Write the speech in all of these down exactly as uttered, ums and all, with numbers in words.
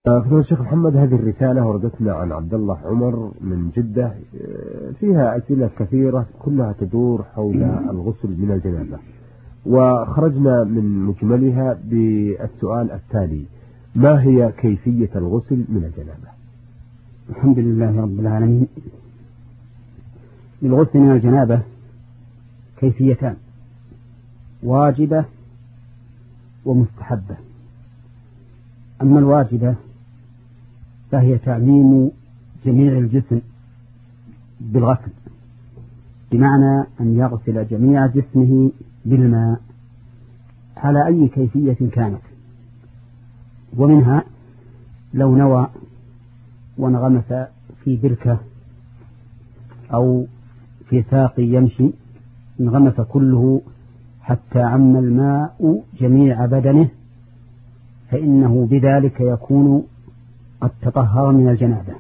فضيلة الشيخ محمد، هذه الرسالة وردتنا عن عبد الله عمر من جدة، فيها أسئلة كثيرة كلها تدور حول الغسل من الجنابة، وخرجنا من مجملها بالسؤال التالي: ما هي كيفية الغسل من الجنابة؟ الحمد لله رب العالمين. للغسل من الجنابة كيفيتان: واجبة ومستحبة. أما الواجبة فهي تعميم جميع الجسم بالغسل، بمعنى أن يغسل جميع جسمه بالماء على أي كيفية كانت. ومنها لو نوى وانغمس في بركة أو في ساق يمشي، انغمس كله حتى عم الماء جميع بدنه، فإنه بذلك يكون قد تطهر من الجنابة.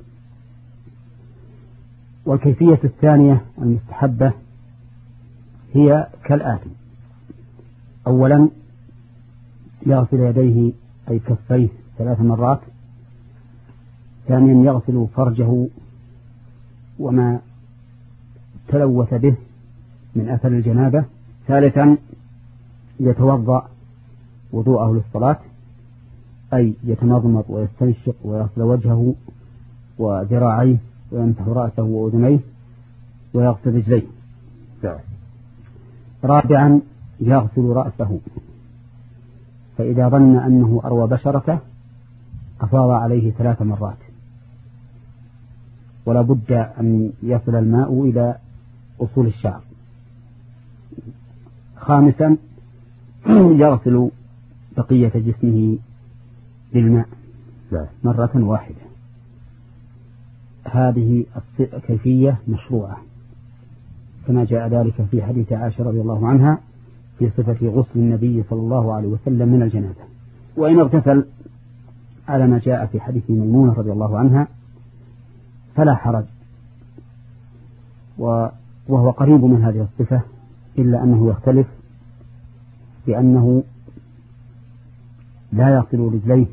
والكيفية الثانية المستحبة هي كالآتي: أولا يغسل يديه أي كفيه ثلاث مرات. ثانيا يغسل فرجه وما تلوث به من أثر الجنابة. ثالثا يتوضأ وضوءه للصلاة، أي يتمضمض ويستنشق ويغسل وجهه وذراعيه ويمسح رأسه وأذنيه ويغسل رجليه. رابعا يغسل رأسه، فإذا ظن أنه أروى بشرته أفاض عليه ثلاث مرات، ولا بد أن يصل الماء إلى أصول الشعر. خامسا يغسل بقية جسمه بالماء مرة واحدة. هذه كيفية مشروعة كما جاء ذلك في حديث عائشة رضي الله عنها في صفة غسل النبي صلى الله عليه وسلم من الجنابة. وإن اغتسل على ما جاء في حديث ميمونة رضي الله عنها فلا حرج، وهو قريب من هذه الصفة، إلا أنه يختلف بأنه لا يغسل رجليه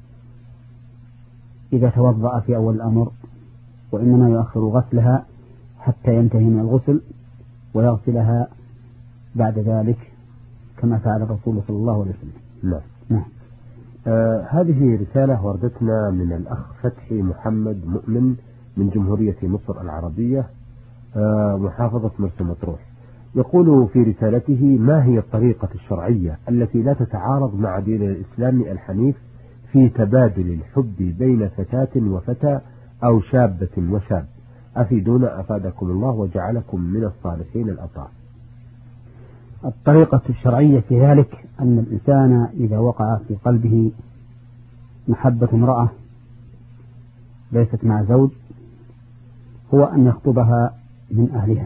إذا توضأ في أول الأمر، وإنما يؤخر غسلها حتى ينتهي من الغسل ويغسلها بعد ذلك كما فعل الرسول صلى الله عليه وسلم. نعم. نعم. آه هذه رسالة وردتنا من الأخ فتحي محمد مؤمن من جمهورية مصر العربية، آه محافظة مرسى مطروح. يقول في رسالته: ما هي الطريقة الشرعية التي لا تتعارض مع دين الإسلام الحنيف في تبادل الحب بين فتاة وفتى أو شابة وشاب؟ أفيدونا أفادكم الله وجعلكم من الصالحين الأطهار. الطريقة الشرعية في ذلك أن الإنسان إذا وقع في قلبه محبة امرأة ليست مع زوج، هو أن يخطبها من أهلها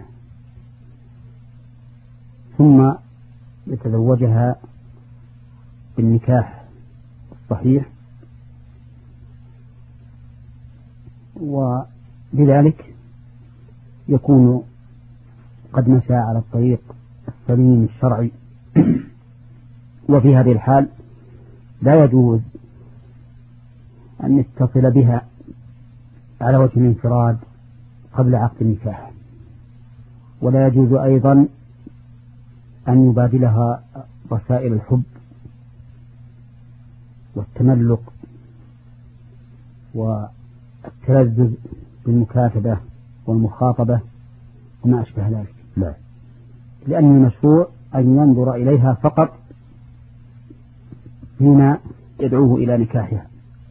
ثم يتزوجها بالنكاح الصحيح، وبذلك يكون قد مشى على الطريق السليم الشرعي. وفي هذه الحال لا يجوز أن يتصل بها على وجه الانفراد قبل عقد النكاح، ولا يجوز أيضا أن يبادلها رسائل الحب والتملق والتلذذ بالمكاتبة والمخاطبة وما أشبه ذلك. لا. لأن المشروع أن ينظر إليها فقط حين يدعوه إلى نكاحها،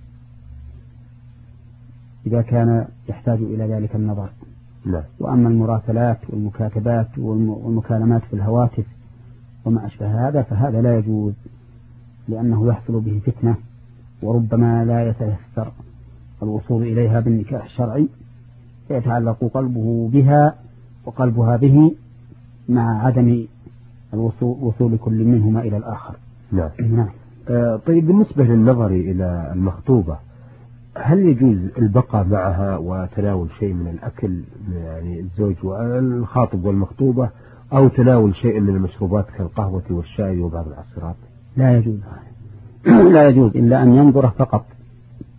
إذا كان يحتاج إلى ذلك النظر. لا. وأما المراسلات والمكاتبات والمكالمات في الهواتف وما أشبه هذا فهذا لا يجوز، لأنه يحصل به فتنة، وربما لا يتيسر الوصول إليها بالنكاح الشرعي، فيتعلق قلبه بها وقلبها به مع عدم الوصول وصول كل منهما إلى الآخر. نعم. نعم. آه طيب، بالنسبة للنظر إلى المخطوبة، هل يجوز البقاء معها وتناول شيء من الأكل، يعني الزوج والخاطب والمخطوبة، أو تناول شيء من المشروبات كالقهوة والشاي وبعض العصيرات؟ لا يجوز لا يجوز إلا أن ينظر فقط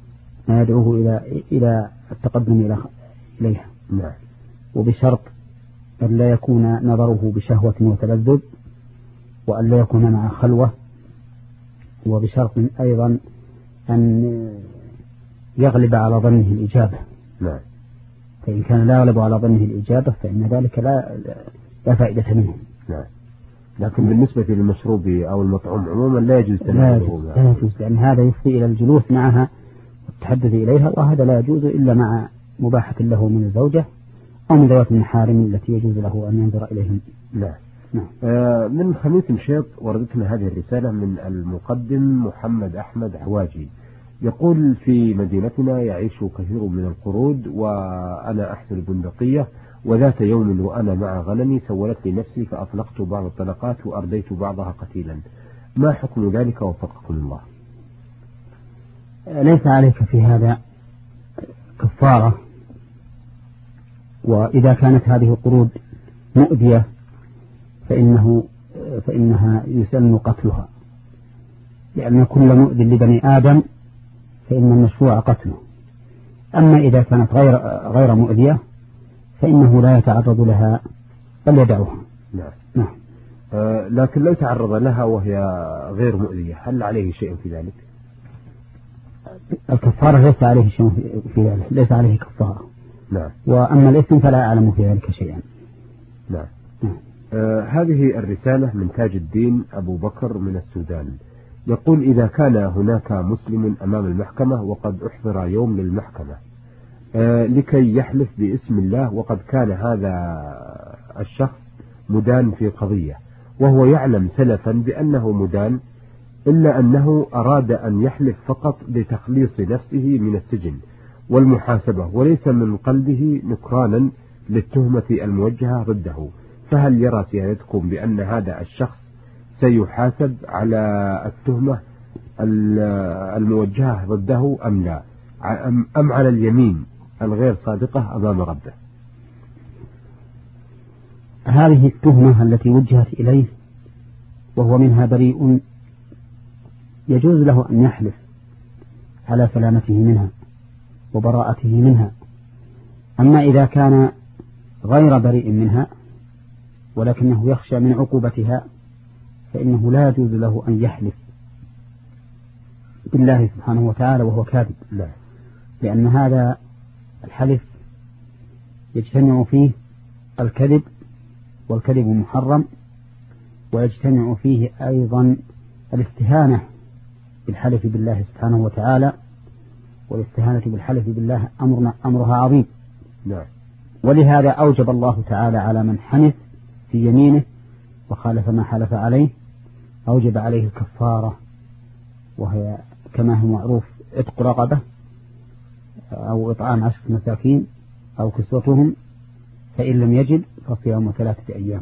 ما يدعوه إلى إلى التقدم إلى إليها. نعم. وبشرط أن لا يكون نظره بشهوة وتلذذ، وأن لا يكون مع خلوة، وبشرط أيضا أن يغلب على ظنه الإجابة. نعم. فإن كان لا يغلب على ظنه الإجابة فإن ذلك لا لا فائدة منه. نعم. لكن بالنسبة للمشروب أو المطعوم عموما لا يجوز لا يجوز, لا يجوز لأن هذا يفضي إلى الجلوس معها والتحدث إليها، وهذا لا يجوز إلا مع مباحة له من الزوجة أو من ذوات المحارم التي يجوز له أن ينظر إليهم. نعم. نعم. آه من خميس مشيط وردتنا هذه الرسالة من المقدم محمد أحمد عواجي، يقول: في مدينتنا يعيش كثير من القرود، وأنا أحمل بندقية، وذات يوم وأنا مع غنمي سولت لي نفسي فأطلقت بعض الطلقات وأرديت بعضها قتيلا، ما حكم ذلك وفقكم الله؟ ليس عليك في هذا كفارة، وإذا كانت هذه القرود مؤذية فإنه فإنها يسن قتلها، لأن كل مؤذي لبني آدم فإن المشروع قتله. أما إذا كانت غير غير مؤذية فإنه لا يتعرض لها بل يدعوها. نعم. نعم. آه لكن لو تعرض لها وهي غير مؤذية هل عليه شيء في ذلك؟ الكفارة ليس عليه شيء في ذلك، ليس عليه كفارة. نعم. وأما الإثم فلا أعلم في ذلك شيئا. نعم. نعم. آه هذه الرسالة من تاج الدين أبو بكر من السودان، يقول: إذا كان هناك مسلم أمام المحكمة وقد أحضر يوم للمحكمة آه لكي يحلف باسم الله، وقد كان هذا الشخص مدان في قضية وهو يعلم سلفا بأنه مدان، إلا أنه أراد أن يحلف فقط لتخليص نفسه من السجن والمحاسبة، وليس من قلبه نكرانا للتهمة الموجهة ضده، فهل يرى سيادتكم بأن هذا الشخص سيحاسب على التهمة الموجهة ضده أم لا، أم على اليمين الغير صادقة أمام ربه؟ هذه التهمة التي وجهت إليه وهو منها بريء يجوز له أن يحلف على سلامته منها وبراءته منها. أما إذا كان غير بريء منها ولكنه يخشى من عقوبتها فإنه لا يجوز له أن يحلف بالله سبحانه وتعالى وهو كاذب، لا. لأن هذا الحلف يجتمع فيه الكذب، والكذب محرم، ويجتمع فيه أيضا الاستهانة بالحلف بالله سبحانه وتعالى، والاستهانة بالحلف بالله أمرنا أمرها عظيم. نعم. ولهذا أوجب الله تعالى على من حنث في يمينه وخالف ما حلف عليه أوجب عليه الكفارة، وهي كما هو معروف عتق رقبة أو إطعام عشرة مساكين أو كسوتهم، فإن لم يجد فصيام ثلاثة أيام.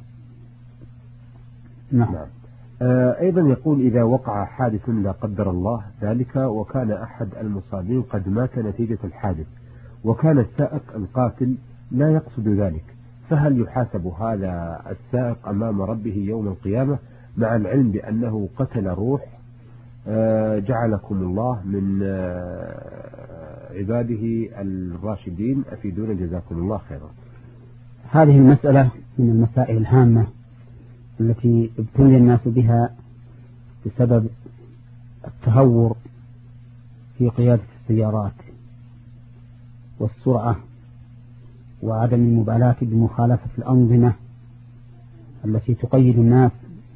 نعم. نعم. آه أيضا يقول: إذا وقع حادث لا قدر الله ذلك وكان أحد المصابين قد مات نتيجة الحادث، وكان السائق القاتل لا يقصد ذلك، فهل يحاسب هذا السائق أمام ربه يوم القيامة مع العلم بأنه قتل روح آه جعلكم الله من آه عباده الراشدين، أفيدون جزاكم الله خيرا؟ هذه المسألة من المسائل الهامة التي ابتلي الناس بها بسبب التهور في قيادة السيارات والسرعة وعدم المبالاة بمخالفة الأنظمة التي تقيد الناس،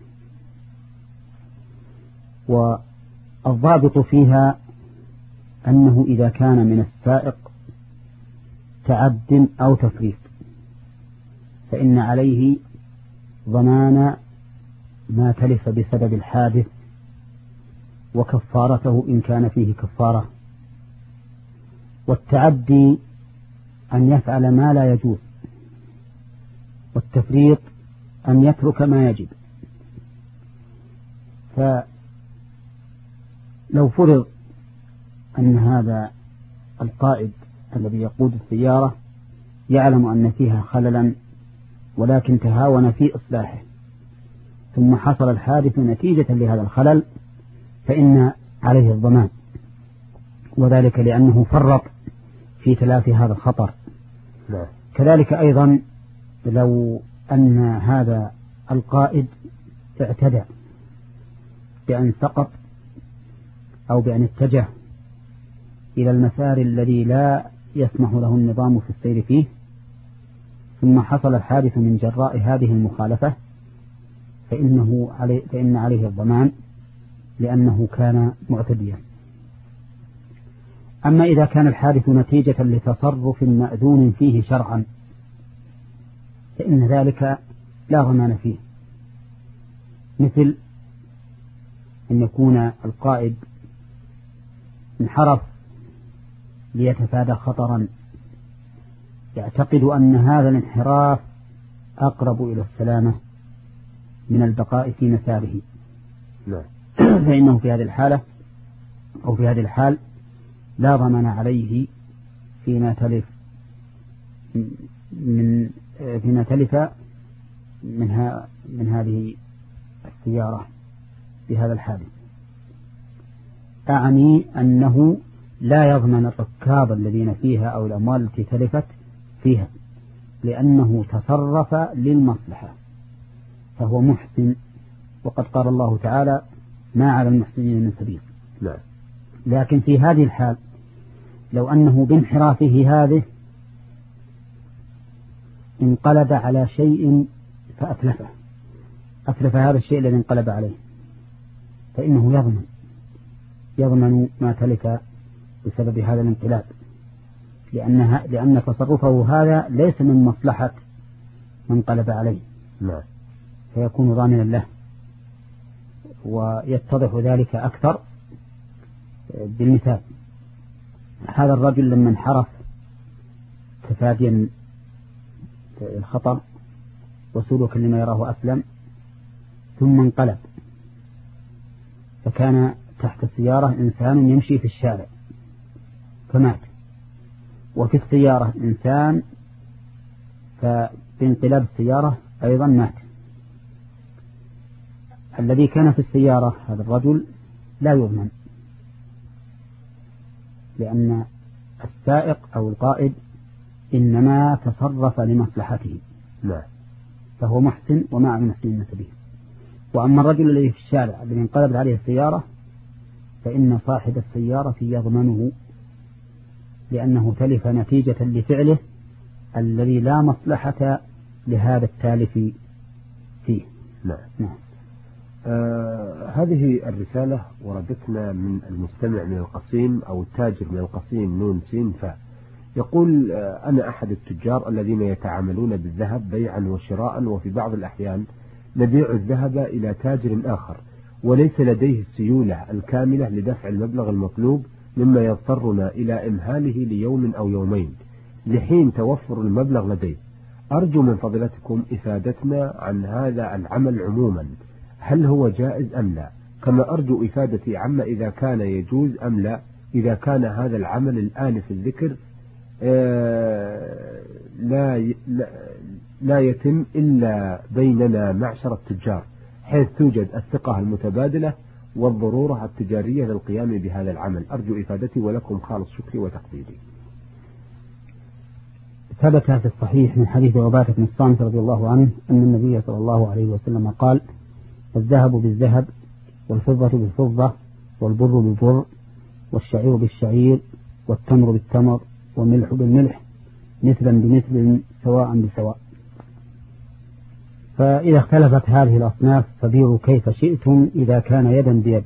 والضابط فيها أنه إذا كان من السائق تعد أو تفريط فإن عليه ضمان ما تلف بسبب الحادث وكفارته إن كان فيه كفارة. والتعدي أن يفعل ما لا يجوز، والتفريط أن يترك ما يجب. فلو فرض أن هذا القائد الذي يقود السيارة يعلم أن فيها خللا ولكن تهاون في إصلاحه ثم حصل الحادث نتيجة لهذا الخلل، فإن عليه الضمان وذلك لأنه فرط في تلافي هذا الخطر. لا. كذلك أيضا لو أن هذا القائد اعتدى بأن سقط أو بأن اتجه إلى المسار الذي لا يسمح له النظام في السير فيه، ثم حصل الحادث من جراء هذه المخالفة، فإنه عليه فإن عليه الضمان لأنه كان معتديا. أما إذا كان الحادث نتيجة لتصرف مأذون فيه شرعا فإن ذلك لا ضمان فيه، مثل أن يكون القائد انحرف ليتفادى خطرا يعتقد أن هذا الانحراف أقرب إلى السلامة من البقاء في مساره، فإنه في هذه الحالة أو في هذه الحال لا ضمان عليه فيما تلف من فيما تلف منها من هذه السيارة بهذا الحادث. أعني أنه لا يضمن الركاب الذين فيها أو الأموال التي تلفت فيها، لأنه تصرف للمصلحة فهو محسن، وقد قال الله تعالى ما على المحسنين من سبيل. لا. لكن في هذه الحال لو أنه بانحرافه هذه انقلب على شيء فأتلفه أتلف هذا الشيء الذي انقلب عليه، فإنه يضمن يضمن ما تلف بسبب هذا الانقلاب، لأنها لأن تصرفه هذا ليس من مصلحة من انقلب عليه. لا. فيكون ضامنا له. ويتضح ذلك أكثر بالمثال، هذا الرجل لما انحرف تفاديا الخطر وسلوكا لما يراه أسلم ثم انقلب، فكان تحت السيارة إنسان يمشي في الشارع فمات، وفي السيارة إنسان فبانقلاب السيارة أيضا مات. الذي كان في السيارة هذا الرجل لا يضمن، لأن السائق أو القائد إنما تصرف لمصلحته. لا. فهو محسن ومع المحسنين من سبيل. وأما الرجل الذي في الشارع الذي انقلبت عليه السيارة فإن صاحب السيارة يضمنه، لأنه تلف نتيجة لفعله الذي لا مصلحة لهذا التالف فيه. نعم. نعم. آه هذه الرسالة وردتنا من المستمع من القصيم أو التاجر من القصيم نون سين فا، يقول آه أنا أحد التجار الذين يتعاملون بالذهب بيعا وشراء، وفي بعض الأحيان نبيع الذهب إلى تاجر آخر وليس لديه السيولة الكاملة لدفع المبلغ المطلوب، مما يضطرنا إلى إمهاله ليوم أو يومين لحين توفر المبلغ لديه. أرجو من فضلتكم إفادتنا عن هذا العمل عموما، هل هو جائز أم لا؟ كما أرجو إفادتي عما إذا كان يجوز أم لا، إذا كان هذا العمل الآن في الذكر آه لا, لا, لا يتم إلا بيننا معشر التجار، حيث توجد الثقة المتبادلة والضرورة التجارية للقيام بهذا العمل. أرجو إفادتي ولكم خالص شكري وتقديري. ثبت في الصحيح من حديث عبادة بن الصامت رضي الله عنه أن النبي صلى الله عليه وسلم قال: الذهب بالذهب والفضة بالفضة والبر بالبر والشعير بالشعير والتمر بالتمر والملح بالملح مثلا بمثل سواء بسواء. فإذا اختلفت هذه الأصناف فبيعوا كيف شئتم إذا كان يدا بيد.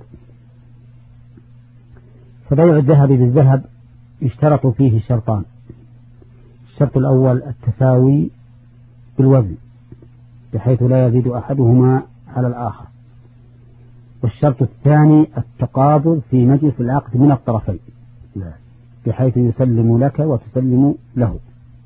فبيع الذهب بالذهب يشترط فيه شرطان: الشرط الأول التساوي بالوزن بحيث لا يزيد أحدهما على الآخر، والشرط الثاني التقابض في مجلس العقد من الطرفين بحيث يسلم لك وتسلم له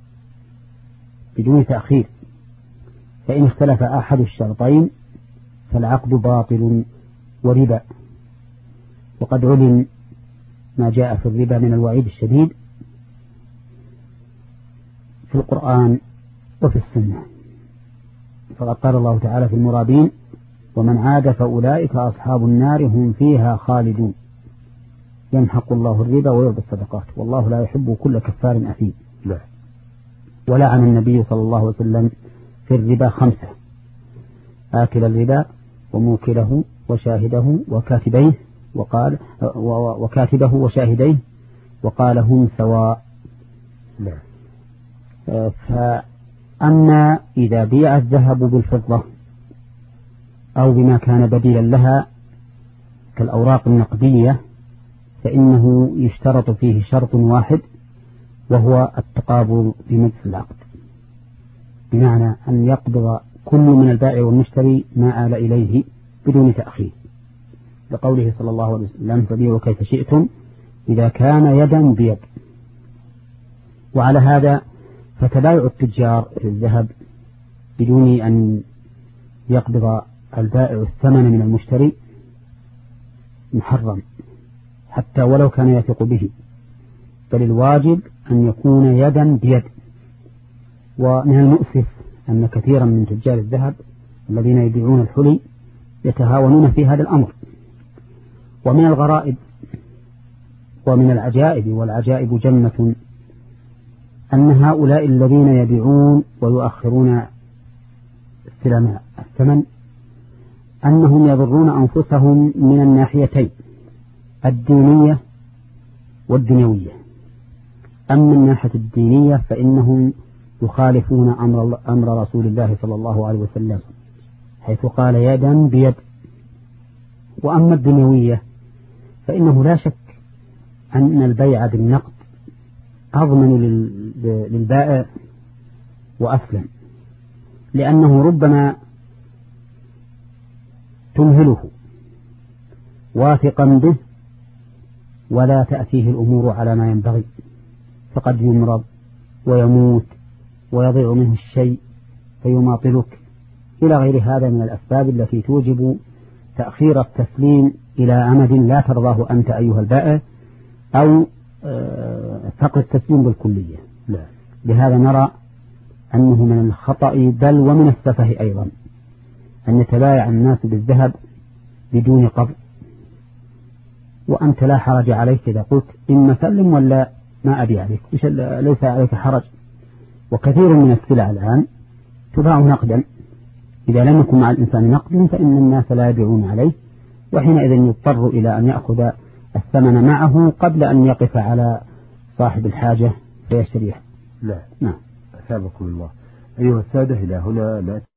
بدون تأخير، فإن اختلف أحد الشرطين فالعقد باطل وربا. وقد علم ما جاء في الربا من الوعيد الشديد في القرآن وفي السنة، فقد قال الله تعالى في المرابين: ومن عاد فأولئك أصحاب النار هم فيها خالدون. يمحق الله الربا ويربي الصدقات والله لا يحب كل كفار أثيم. نعم. ولعن النبي صلى الله عليه وسلم في الربا خمسة: آكل الربا وموكله وشاهده وكاتبيه، وقال وكاتبه وشاهديه وقال هم سواء. نعم. فأما إذا بيع الذهب بالفضة أو بما كان بديلا لها كالأوراق النقدية فإنه يشترط فيه شرط واحد وهو التقابل في مجلس العقد، بمعنى أن يقبض كل من البائع والمشتري ما آل إليه بدون تأخير، لقوله صلى الله عليه وسلم: فبيعوا كيف شئتم إذا كان يدا بيد. وعلى هذا فتبايع التجار في الذهب بدون أن يقبض البائع الثمن من المشتري محرم حتى ولو كان يثق به، بل الواجب أن يكون يدا بيد. ومن المؤسف أن كثيرا من تجار الذهب الذين يبيعون الحلي يتهاونون في هذا الأمر. ومن الغرائب ومن العجائب، والعجائب جمة، أن هؤلاء الذين يبيعون ويؤخرون استلام الثمن أنهم يضرون أنفسهم من الناحيتين الدينية والدنيوية. أما الناحية الدينية فإنهم يخالفون أمر, أمر رسول الله صلى الله عليه وسلم حيث قال يدا بيد. وأما الدنيوية فإنه لا شك أن البيع بالنقد أضمن للبائع وأسلم، لأنه ربما تمهله واثقا به ولا تأتيه الأمور على ما ينبغي، فقد يمرض ويموت ويضيع منه الشيء فيماطلك إلى غير هذا من الأسباب التي توجب تأخير التسليم إلى أمد لا ترضاه أنت أيها البائع، أو فقد التسليم بالكلية. لا. لهذا نرى أنه من الخطأ بل ومن السفه أيضا أن يتبايع الناس بالذهب بدون قبض، وأنت لا حرج عليك إذا قلت إما سلم ولا ما أبي عليك، ليس عليك حرج. وكثير من السلع الآن تباع نقدا، إذا لم يكن مع الإنسان نقد فإن الناس لا يبيعون عليه، وحينئذ يضطر إلى أن يأخذ الثمن معه قبل أن يقف على صاحب الحاجة فيشتريه. لا. نعم. أثابكم الله. أيها السادة، إلى هنا لا